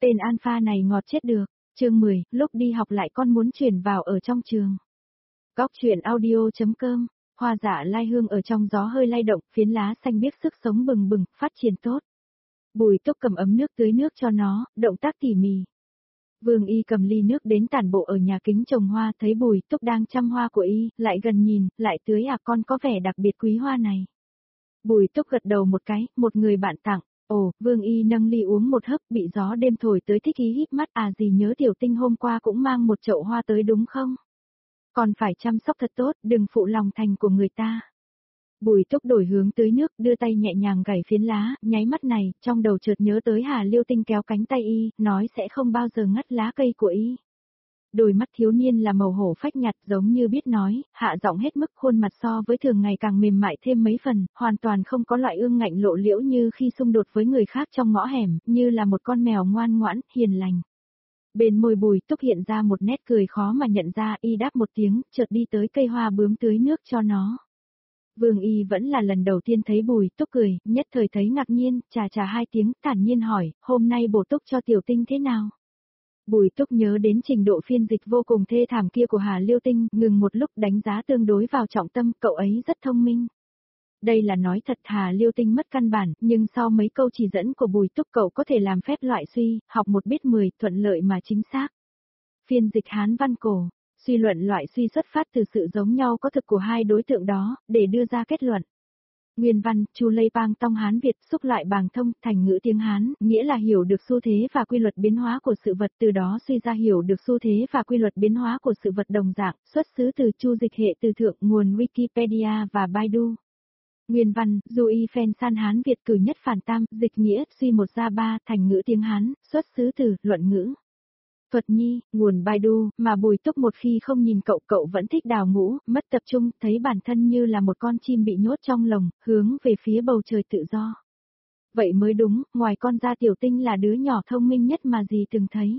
Tên alpha này ngọt chết được. Chương 10, lúc đi học lại con muốn chuyển vào ở trong trường. Góc truyện audio.com. Hoa dạ lai hương ở trong gió hơi lay động, phiến lá xanh biếc sức sống bừng bừng, phát triển tốt. Bùi Túc cầm ấm nước tưới nước cho nó, động tác tỉ mỉ. Vương Y cầm ly nước đến tản bộ ở nhà kính trồng hoa, thấy Bùi Túc đang chăm hoa của Y, lại gần nhìn, lại tưới con có vẻ đặc biệt quý hoa này. Bùi Túc gật đầu một cái, một người bạn tặng. Ồ, Vương Y nâng ly uống một hớp, bị gió đêm thổi tới thích ý híp mắt, gì nhớ Tiểu Tinh hôm qua cũng mang một chậu hoa tới đúng không? Còn phải chăm sóc thật tốt, đừng phụ lòng thành của người ta. Bùi Túc đổi hướng tưới nước, đưa tay nhẹ nhàng gảy phiến lá, nháy mắt này, trong đầu chợt nhớ tới Hà Liêu Tinh kéo cánh tay Y, nói sẽ không bao giờ ngắt lá cây của Y. Đôi mắt thiếu niên là màu hổ phách nhạt giống như biết nói, hạ giọng hết mức, khuôn mặt so với thường ngày càng mềm mại thêm mấy phần, hoàn toàn không có loại ương ngạnh lộ liễu như khi xung đột với người khác trong ngõ hẻm, như là một con mèo ngoan ngoãn, hiền lành. Bên môi Bùi Túc hiện ra một nét cười khó mà nhận ra, Y đáp một tiếng, chợt đi tới cây hoa bướm tưới nước cho nó. Vương Y vẫn là lần đầu tiên thấy Bùi Túc cười, nhất thời thấy ngạc nhiên, chà hai tiếng, thản nhiên hỏi, hôm nay bổ túc cho Tiểu Tinh thế nào? Bùi Túc nhớ đến trình độ phiên dịch vô cùng thê thảm kia của Hà Liêu Tinh, ngừng một lúc đánh giá tương đối vào trọng tâm, cậu ấy rất thông minh. Đây là nói thật, Hà Liêu Tinh mất căn bản, nhưng sau mấy câu chỉ dẫn của Bùi Túc cậu có thể làm phép loại suy, học một biết 10, thuận lợi mà chính xác. Phiên dịch Hán văn cổ, suy luận loại suy xuất phát từ sự giống nhau có thực của hai đối tượng đó, để đưa ra kết luận. Nguyên văn, Chu Lây Bang Tông Hán Việt, xúc lại bàng thông, thành ngữ tiếng Hán, nghĩa là hiểu được xu thế và quy luật biến hóa của sự vật, từ đó suy ra hiểu được xu thế và quy luật biến hóa của sự vật đồng dạng, xuất xứ từ Chu dịch hệ từ thượng, nguồn Wikipedia và Baidu. Nguyên văn, Du Y Phen San Hán Việt cử nhất phản tam, dịch nghĩa, suy một ra ba, thành ngữ tiếng Hán, xuất xứ từ, luận ngữ. Thuật nhi, nguồn Baidu, mà Bùi Túc một khi không nhìn cậu vẫn thích đào ngũ, mất tập trung, thấy bản thân như là một con chim bị nhốt trong lồng, hướng về phía bầu trời tự do. Vậy mới đúng, ngoài con ra Tiểu Tinh là đứa nhỏ thông minh nhất mà dì từng thấy.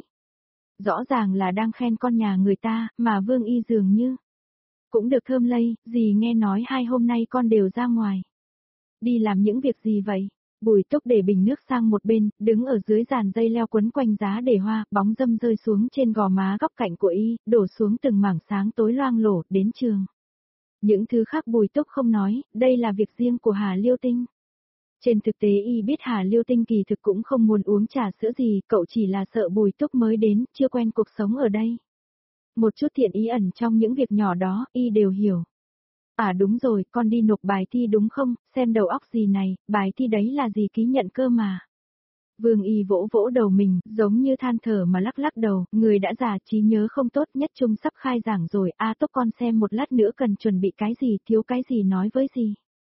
Rõ ràng là đang khen con nhà người ta, mà Vương Y dường như cũng được thơm lây, dì nghe nói 2 hôm nay con đều ra ngoài. Đi làm những việc gì vậy? Bùi Túc để bình nước sang một bên, đứng ở dưới giàn dây leo quấn quanh giá để hoa, bóng dâm rơi xuống trên gò má góc cạnh của Y, đổ xuống từng mảng sáng tối loang lổ, đến trường. Những thứ khác Bùi Túc không nói, đây là việc riêng của Hà Liêu Tinh. Trên thực tế Y biết Hà Liêu Tinh kỳ thực cũng không muốn uống trà sữa gì, cậu chỉ là sợ Bùi Túc mới đến, chưa quen cuộc sống ở đây. Một chút thiện ý ẩn trong những việc nhỏ đó, Y đều hiểu. À đúng rồi, con đi nộp bài thi đúng không, xem đầu óc gì này, bài thi đấy là gì ký nhận cơ mà. Vương Y vỗ vỗ đầu mình, giống như than thở mà lắc lắc đầu, người đã già trí nhớ không tốt, nhất trung sắp khai giảng rồi, Túc con xem một lát nữa cần chuẩn bị cái gì, thiếu cái gì nói với gì.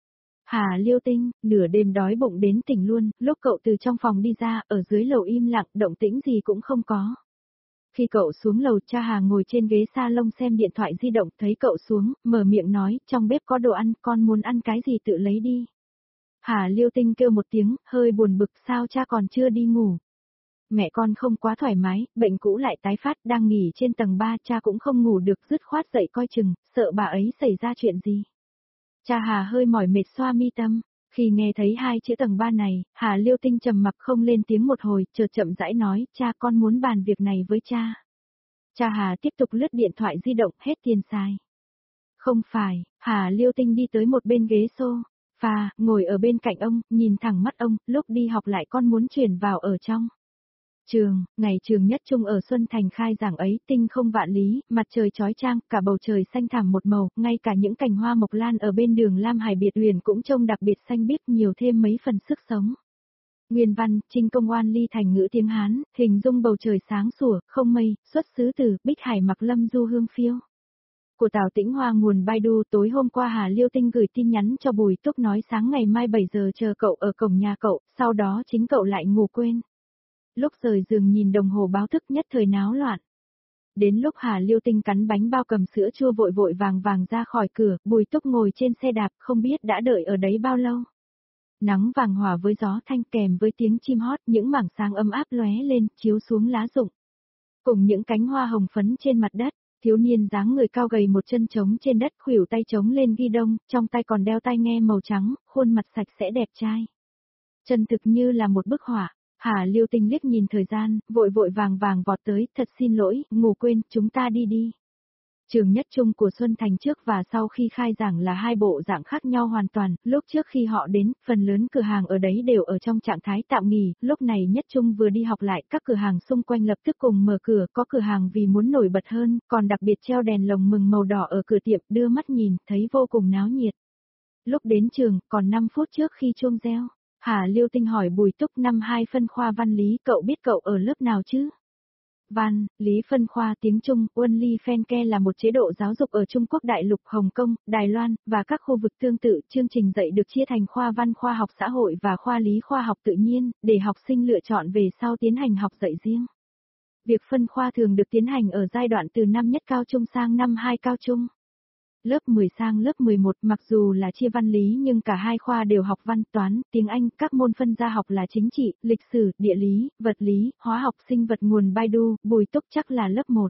Hà Liêu Tinh, nửa đêm đói bụng đến tỉnh luôn, lúc cậu từ trong phòng đi ra, ở dưới lầu im lặng, động tĩnh gì cũng không có. Khi cậu xuống lầu, cha Hà ngồi trên ghế salon xem điện thoại di động, thấy cậu xuống, mở miệng nói, trong bếp có đồ ăn, con muốn ăn cái gì tự lấy đi. Hà Liêu Tinh kêu một tiếng, hơi buồn bực, sao cha còn chưa đi ngủ. Mẹ con không quá thoải mái, bệnh cũ lại tái phát, đang nghỉ trên tầng 3, cha cũng không ngủ được, dứt khoát dậy coi chừng, sợ bà ấy xảy ra chuyện gì. Cha Hà hơi mỏi mệt xoa mi tâm. Khi nghe thấy 2 chữ tầng 3 này, Hà Liêu Tinh trầm mặc không lên tiếng một hồi, chợt chậm rãi nói, cha con muốn bàn việc này với cha. Cha Hà tiếp tục lướt điện thoại di động, hết tiền xài. Không phải, Hà Liêu Tinh đi tới một bên ghế sofa, ngồi ở bên cạnh ông, nhìn thẳng mắt ông, lúc đi học lại con muốn chuyển vào ở trong trường, ngày trường nhất trung ở Xuân Thành khai giảng ấy, tinh không vạn lý, mặt trời chói chang, cả bầu trời xanh thẳm một màu, ngay cả những cành hoa mộc lan ở bên đường Lam Hải Biệt Huyền cũng trông đặc biệt xanh biếc, nhiều thêm mấy phần sức sống. Nguyên văn, Trinh Công Oan Ly thành ngữ tiếng Hán, hình dung bầu trời sáng sủa, không mây, xuất xứ từ Bích Hải Mặc Lâm Du Hương Phiêu. Của Tào Tĩnh Hoa, nguồn Baidu. Tối hôm qua Hà Liêu Tinh gửi tin nhắn cho Bùi Túc nói sáng ngày mai 7 giờ chờ cậu ở cổng nhà cậu, sau đó chính cậu lại ngủ quên. Lúc rời giường nhìn đồng hồ báo thức nhất thời náo loạn. Đến lúc Hà Liêu Tinh cắn bánh bao cầm sữa chua vội vội vàng vàng ra khỏi cửa, Bùi Túc ngồi trên xe đạp không biết đã đợi ở đấy bao lâu. Nắng vàng hòa với gió thanh kèm với tiếng chim hót, những mảng sáng ấm áp lóe lên, chiếu xuống lá rụng. Cùng những cánh hoa hồng phấn trên mặt đất, thiếu niên dáng người cao gầy một chân trống trên đất, khuỷu tay trống lên ghi đông, trong tay còn đeo tai nghe màu trắng, khuôn mặt sạch sẽ đẹp trai. Chân thực như là một bức họa. Hà Liêu Tinh liếc nhìn thời gian, vội vội vàng vàng vọt tới, thật xin lỗi, ngủ quên, chúng ta đi đi. Trường nhất trung của Xuân Thành trước và sau khi khai giảng là hai bộ dạng khác nhau hoàn toàn, lúc trước khi họ đến, phần lớn cửa hàng ở đấy đều ở trong trạng thái tạm nghỉ, lúc này nhất trung vừa đi học lại, các cửa hàng xung quanh lập tức cùng mở cửa, có cửa hàng vì muốn nổi bật hơn, còn đặc biệt treo đèn lồng mừng màu đỏ ở cửa tiệm, đưa mắt nhìn, thấy vô cùng náo nhiệt. Lúc đến trường, còn 5 phút trước khi chuông reo, Hà Liêu Tinh hỏi Bùi Túc năm 2 phân khoa văn lý, cậu biết cậu ở lớp nào chứ? Văn, Lý phân khoa tiếng Trung, Uân Ly Phen Ke là một chế độ giáo dục ở Trung Quốc đại lục, Hồng Kông, Đài Loan, và các khu vực tương tự. Chương trình dạy được chia thành khoa văn khoa học xã hội và khoa lý khoa học tự nhiên, để học sinh lựa chọn về sau tiến hành học dạy riêng. Việc phân khoa thường được tiến hành ở giai đoạn từ năm nhất cao trung sang năm 2 cao trung. Lớp 10 sang lớp 11 mặc dù là chia văn lý nhưng cả hai khoa đều học văn, toán, tiếng Anh, các môn phân ra học là chính trị, lịch sử, địa lý, vật lý, hóa học, sinh vật nguồn Baidu, Bùi Túc chắc là lớp 1.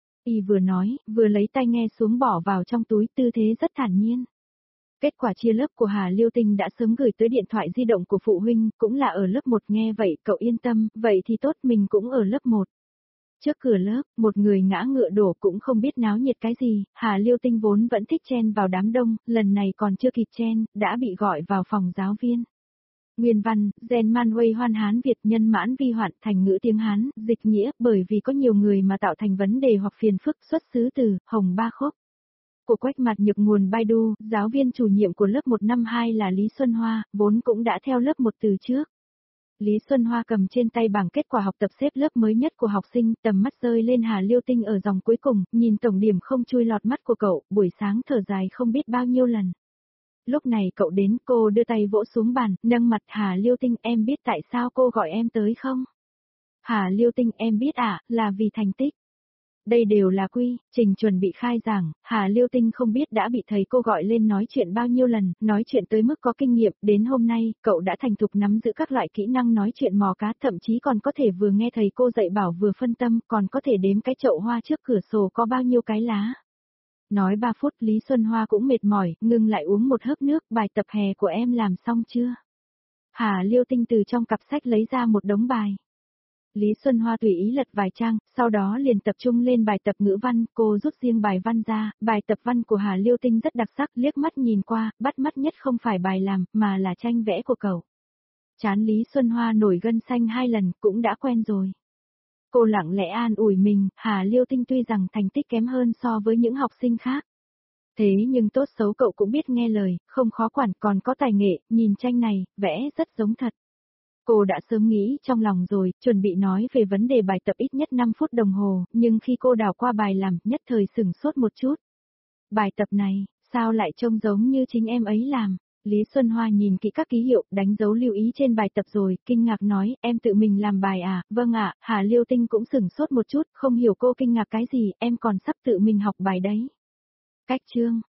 Y vừa nói, vừa lấy tai nghe xuống bỏ vào trong túi, tư thế rất thản nhiên. Kết quả chia lớp của Hà Liêu Tinh đã sớm gửi tới điện thoại di động của phụ huynh, cũng là ở lớp 1, nghe vậy cậu yên tâm, vậy thì tốt, mình cũng ở lớp 1. Trước cửa lớp, một người ngã ngựa đổ cũng không biết náo nhiệt cái gì, Hà Liêu Tinh vốn vẫn thích chen vào đám đông, lần này còn chưa kịp chen, đã bị gọi vào phòng giáo viên. Nguyên văn, gen man huây hoan Hán Việt nhân mãn vi hoạn thành ngữ tiếng Hán, dịch nghĩa, bởi vì có nhiều người mà tạo thành vấn đề hoặc phiền phức, xuất xứ từ Hồng Ba Khúc. Của Quách Mạt Nhược nguồn Baidu, giáo viên chủ nhiệm của lớp 1 năm 2 là Lý Xuân Hoa, vốn cũng đã theo lớp 1 từ trước. Lý Xuân Hoa cầm trên tay bảng kết quả học tập xếp lớp mới nhất của học sinh, tầm mắt rơi lên Hà Liêu Tinh ở dòng cuối cùng, nhìn tổng điểm không chui lọt mắt của cậu, buổi sáng thở dài không biết bao nhiêu lần. Lúc này cậu đến, cô đưa tay vỗ xuống bàn, nâng mặt Hà Liêu Tinh, em biết tại sao cô gọi em tới không? Hà Liêu Tinh, em biết ạ, là vì thành tích. Đây đều là quy trình chuẩn bị khai giảng, Hà Liêu Tinh không biết đã bị thầy cô gọi lên nói chuyện bao nhiêu lần, nói chuyện tới mức có kinh nghiệm, đến hôm nay, cậu đã thành thục nắm giữ các loại kỹ năng nói chuyện mò cá, thậm chí còn có thể vừa nghe thầy cô dạy bảo vừa phân tâm, còn có thể đếm cái chậu hoa trước cửa sổ có bao nhiêu cái lá. Nói 3 phút Lý Xuân Hoa cũng mệt mỏi, ngừng lại uống một hớp nước, bài tập hè của em làm xong chưa? Hà Liêu Tinh từ trong cặp sách lấy ra một đống bài. Lý Xuân Hoa tùy ý lật vài trang, sau đó liền tập trung lên bài tập ngữ văn, cô rút riêng bài văn ra, bài tập văn của Hà Liêu Tinh rất đặc sắc, liếc mắt nhìn qua, bắt mắt nhất không phải bài làm, mà là tranh vẽ của cậu. Trán Lý Xuân Hoa nổi gân xanh 2 lần, cũng đã quen rồi. Cô lặng lẽ an ủi mình, Hà Liêu Tinh tuy rằng thành tích kém hơn so với những học sinh khác. Thế nhưng tốt xấu cậu cũng biết nghe lời, không khó quản, còn có tài nghệ, nhìn tranh này, vẽ rất giống thật. Cô đã sớm nghĩ trong lòng rồi, chuẩn bị nói về vấn đề bài tập ít nhất 5 phút đồng hồ, nhưng khi cô đảo qua bài làm, nhất thời sửng sốt một chút. Bài tập này, sao lại trông giống như chính em ấy làm? Lý Xuân Hoa nhìn kỹ các ký hiệu, đánh dấu lưu ý trên bài tập rồi, kinh ngạc nói, em tự mình làm bài à? Vâng ạ, Hà Liêu Tinh cũng sửng sốt một chút, không hiểu cô kinh ngạc cái gì, em còn sắp tự mình học bài đấy. Cách chương